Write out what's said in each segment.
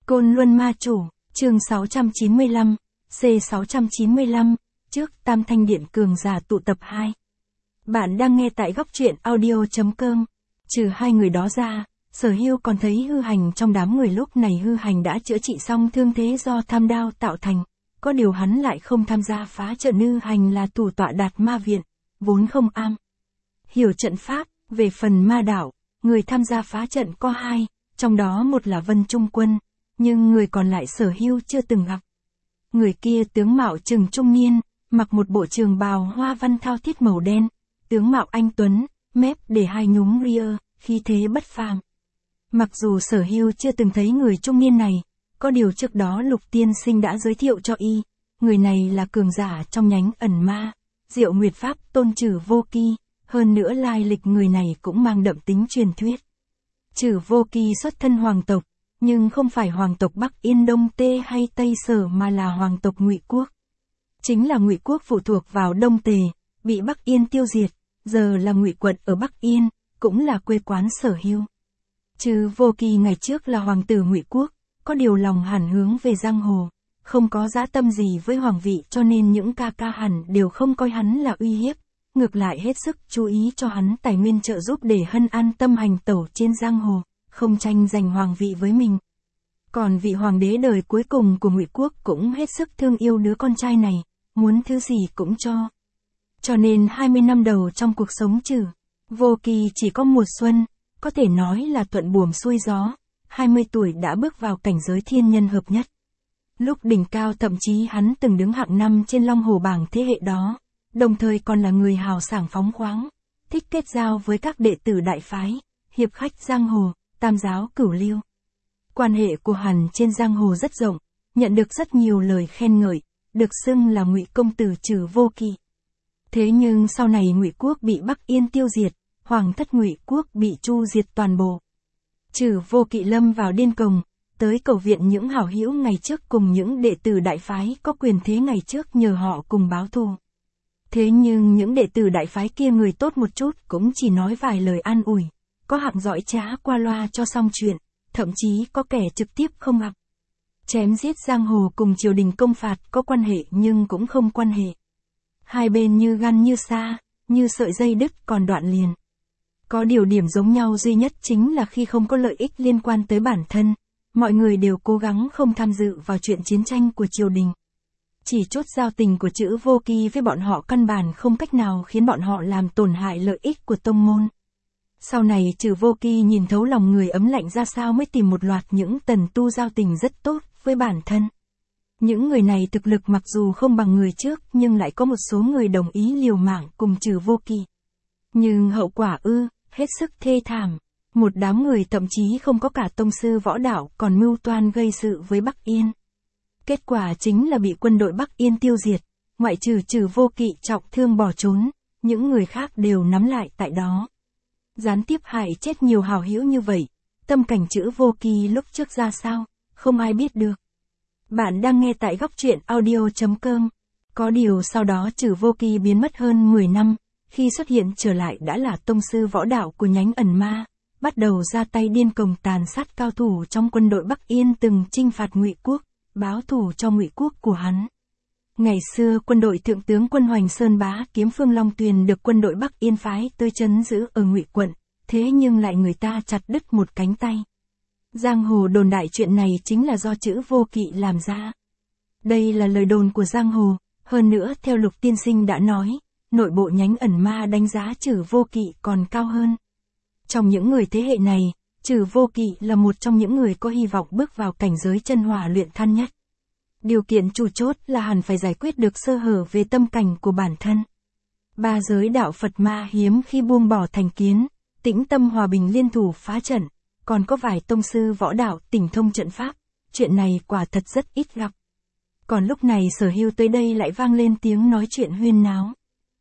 Côn Luân Ma Chủ, chương 695, C695, trước Tam Thanh Điện Cường Giả tụ tập 2. Bạn đang nghe tại góc truyện audio.com. Trừ hai người đó ra, Sở Hưu còn thấy Hư Hành trong đám người lúc này. Hư Hành đã chữa trị xong thương thế do tham đao tạo thành, có điều hắn lại không tham gia phá trận. Hư Hành là thủ tọa Đạt Ma Viện, vốn không am hiểu trận pháp. Về phần ma đạo, người tham gia phá trận có hai, trong đó một là Vân Trung Quân, nhưng người còn lại Sở Hưu chưa từng gặp. Người kia tướng mạo chừng trung niên, mặc một bộ trường bào hoa văn thao thiết màu đen, tướng mạo anh tuấn, mép để hai nhúm ria, khí thế bất phàm. Mặc dù Sở Hưu chưa từng thấy người trung niên này, có điều trước đó Lục tiên sinh đã giới thiệu cho y, người này là cường giả trong nhánh ẩn ma, Diệu Nguyệt Pháp tôn Trử Vô Kỳ, hơn nữa lai lịch người này cũng mang đậm tính truyền thuyết. Trử Vô Kỳ xuất thân hoàng tộc, nhưng không phải hoàng tộc Bắc Yên Đông Tê hay Tây Sở mà là hoàng tộc Ngụy Quốc. Chính là Ngụy Quốc phụ thuộc vào Đông Tề, bị Bắc Yên tiêu diệt, giờ là Ngụy quận ở Bắc Yên, cũng là quê quán Sở Hưu. Trử Vô Kỳ ngày trước là hoàng tử Ngụy Quốc, có điều lòng hẳn hướng về giang hồ, không có dã tâm gì với hoàng vị, cho nên những ca ca hẳn đều không coi hắn là uy hiếp, ngược lại hết sức chú ý cho hắn tài nguyên trợ giúp để hắn an tâm hành tẩu trên giang hồ, không tranh giành hoàng vị với mình. Còn vị hoàng đế đời cuối cùng của Ngụy Quốc cũng hết sức thương yêu đứa con trai này, muốn thứ gì cũng cho. Cho nên 20 năm đầu trong cuộc sống Trử Vô Kỳ chỉ có mùa xuân, có thể nói là thuận buồm xuôi gió, 20 tuổi đã bước vào cảnh giới thiên nhân hợp nhất. Lúc đỉnh cao thậm chí hắn từng đứng hạng 5 trên Long Hồ bảng thế hệ đó, đồng thời còn là người hào sảng phóng khoáng, thích kết giao với các đệ tử đại phái, hiệp khách giang hồ, tam giáo cửu lưu. Quan hệ của hắn trên giang hồ rất rộng, nhận được rất nhiều lời khen ngợi, được xưng là Ngụy công tử Trử Vô Kỳ. Thế nhưng sau này Ngụy Quốc bị Bắc Yên tiêu diệt, hoàng thất Ngụy Quốc bị chu diệt toàn bộ. Trử Vô Kỳ lâm vào điên cuồng, tới cầu viện những hảo hữu ngày trước cùng những đệ tử đại phái có quyền thế ngày trước nhờ họ cùng báo thù. Thế nhưng những đệ tử đại phái kia người tốt một chút cũng chỉ nói vài lời an ủi, có hạng giỏi trá qua loa cho xong chuyện, thậm chí có kẻ trực tiếp không gặp. Chém giết giang hồ cùng triều đình công phạt có quan hệ nhưng cũng không quan hệ. Hai bên như gan như xa, như sợi dây đứt còn đoạn liền. Có điều điểm giống nhau duy nhất chính là khi không có lợi ích liên quan tới bản thân, mọi người đều cố gắng không tham dự vào chuyện chiến tranh của triều đình. Chỉ chốt giao tình của Trử Vô Kỳ với bọn họ căn bản không cách nào khiến bọn họ làm tổn hại lợi ích của tông môn. Sau này Trử Vô Kỳ nhìn thấu lòng người ấm lạnh ra sao mới tìm một loạt những tần tu giao tình rất tốt với bản thân. Những người này thực lực mặc dù không bằng người trước nhưng lại có một số người đồng ý liều mạng cùng Trử Vô Kỳ. Nhưng hậu quả hết sức thê thảm. Một đám người thậm chí không có cả tông sư võ đạo còn mưu toan gây sự với Bắc Yên. Kết quả chính là bị quân đội Bắc Yên tiêu diệt, ngoại trừ Trử Vô Kỳ trọng thương bỏ trốn, những người khác đều nắm lại tại đó. Gián tiếp hại chết nhiều hảo hữu như vậy, tâm cảnh Trử Vô Kỳ lúc trước ra sao, không ai biết được. Bạn đang nghe tại góc truyện audio.com. Có điều sau đó Trử Vô Kỳ biến mất hơn 10 năm, khi xuất hiện trở lại đã là tông sư võ đạo của nhánh ẩn ma, bắt đầu ra tay điên cuồng tàn sát cao thủ trong quân đội Bắc Yên từng chinh phạt Ngụy Quốc, báo thù cho Ngụy Quốc của hắn. Ngày xưa quân đội thượng tướng quân Hoành Sơn Bá Kiếm Phương Long Tuyền được quân đội Bắc Yên phái tới trấn giữ ở Ngụy quận, thế nhưng lại người ta chặt đứt một cánh tay. Giang hồ đồn đại chuyện này chính là do Trử Vô Kỳ làm ra. Đây là lời đồn của giang hồ, hơn nữa theo Lục tiên sinh đã nói, nội bộ nhánh ẩn ma đánh giá Trử Vô Kỳ còn cao hơn. Trong những người thế hệ này, Trử Vô Kỳ là một trong những người có hy vọng bước vào cảnh giới chân hỏa luyện than nhất. Điều kiện chủ chốt là hẳn phải giải quyết được sơ hở về tâm cảnh của bản thân. Ba giới đạo Phật ma hiếm khi buông bỏ thành kiến, tĩnh tâm hòa bình liên thủ phá trận, còn có vài tông sư võ đạo tỉnh thông trận pháp, chuyện này quả thật rất ít gặp. Còn lúc này Sở Hưu tới đây lại vang lên tiếng nói chuyện huyên náo.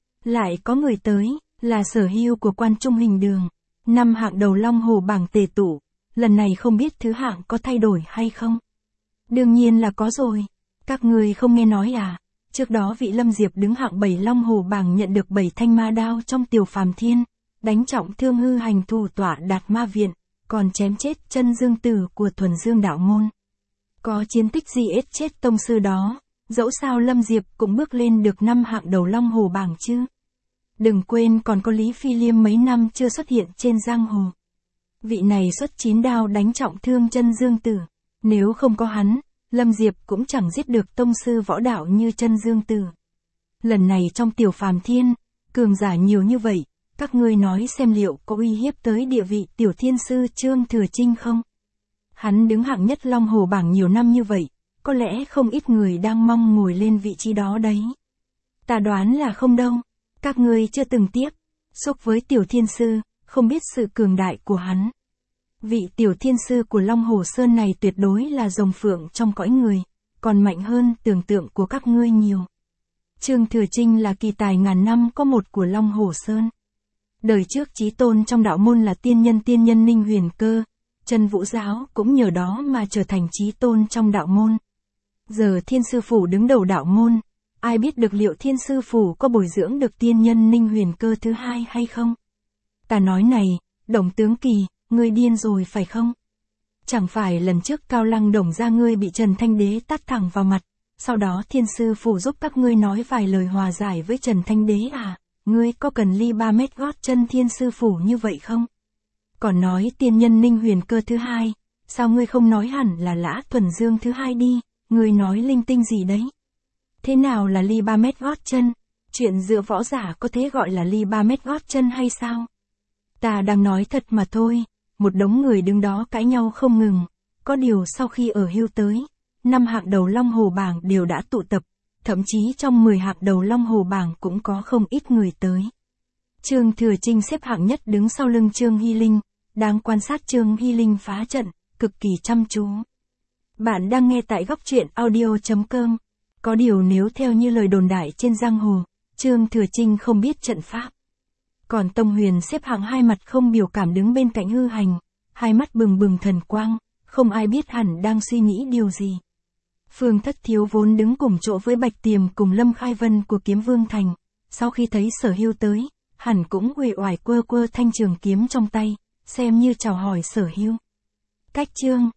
Lại có người tới, là Sở Hưu của Quan Trung Hình Đường, năm hạng đầu Long Hồ bảng tề tụ, lần này không biết thứ hạng có thay đổi hay không? Đương nhiên là có rồi, các người không nghe nói à, trước đó vị Lâm Diệp đứng hạng 7 Long Hồ bảng nhận được 7 thanh ma đao trong Tiểu Phàm Thiên, đánh trọng thương Hư Hành thủ tọa Đạt Ma Viện, còn chém chết chân dương tử của Thuần Dương đạo môn. Có chiến tích gì ết chết tông sư đó, dẫu sao Lâm Diệp cũng bước lên được 5 hạng đầu Long Hồ bảng chứ. Đừng quên còn có Lý Phi Liêm mấy năm chưa xuất hiện trên giang hồ. Vị này xuất 9 đao đánh trọng thương Chân Dương Tử. Nếu không có hắn, Lâm Diệp cũng chẳng giết được tông sư võ đạo như Chân Dương Tử. Lần này trong Tiểu Phàm Thiên, cường giả nhiều như vậy, các ngươi nói xem liệu có uy hiếp tới địa vị Tiểu Thiên Sư Trương Thừa Trinh không? Hắn đứng hạng nhất Long Hồ bảng nhiều năm như vậy, có lẽ không ít người đang mong ngồi lên vị trí đó đấy. Ta đoán là không đâu, các ngươi chưa từng tiếp xúc với Tiểu Thiên Sư, không biết sự cường đại của hắn. Vị Tiểu Thiên Sư của Long Hồ Sơn này tuyệt đối là rồng phượng trong cõi người, còn mạnh hơn tưởng tượng của các ngươi nhiều. Trương Thừa Trinh là kỳ tài ngàn năm có một của Long Hồ Sơn. Đời trước chí tôn trong đạo môn là tiên nhân Ninh Huyền Cơ, Chân Vũ Giáo cũng nhờ đó mà trở thành chí tôn trong đạo môn. Giờ Thiên Sư Phủ đứng đầu đạo môn, ai biết được liệu Thiên Sư Phủ có bồi dưỡng được tiên nhân Ninh Huyền Cơ thứ hai hay không? Ta nói này, Đồng Tướng Kỳ, ngươi điên rồi phải không? Chẳng phải lần trước Cao Lăng Đồng ra ngươi bị Trần Thanh Đế tát thẳng vào mặt, sau đó Thiên Sư Phủ giúp các ngươi nói vài lời hòa giải với Trần Thanh Đế à? Ngươi có cần ly 3 mét gót chân Thiên Sư Phủ như vậy không? Còn nói tiên nhân Ninh Huyền Cơ thứ hai, sao ngươi không nói hẳn là Lã Thuần Dương thứ hai đi, ngươi nói linh tinh gì đấy? Thế nào là ly 3 mét gót chân? Chuyện giữa võ giả có thế gọi là ly 3 mét gót chân hay sao? Ta đang nói thật mà thôi, một đống người đứng đó cãi nhau không ngừng, có điều sau khi ở hưu tới, 5 hạng đầu Long Hồ bảng đều đã tụ tập, thậm chí trong 10 hạng đầu Long Hồ bảng cũng có không ít người tới. Trương Thừa Trinh xếp hạng nhất đứng sau lưng Trương Hy Linh, đang quan sát Trương Hy Linh phá trận, cực kỳ chăm chú. Bạn đang nghe tại góc truyện audio.com. Có điều nếu theo như lời đồn đại trên giang hồ, Trương Thừa Trinh không biết trận pháp. Còn Tông Huyền xếp hạng hai mặt không biểu cảm đứng bên cạnh hư hành, hai mắt bừng bừng thần quang, không ai biết hẳn đang suy nghĩ điều gì. Phương Thất Thiếu vốn đứng cùng chỗ với Bạch Tiềm cùng Lâm Khai Vân của Kiếm Vương Thành, sau khi thấy Sở Hưu tới, hẳn cũng uể oải quơ quơ thanh trường kiếm trong tay, xem như chào hỏi Sở Hưu. Cách Trương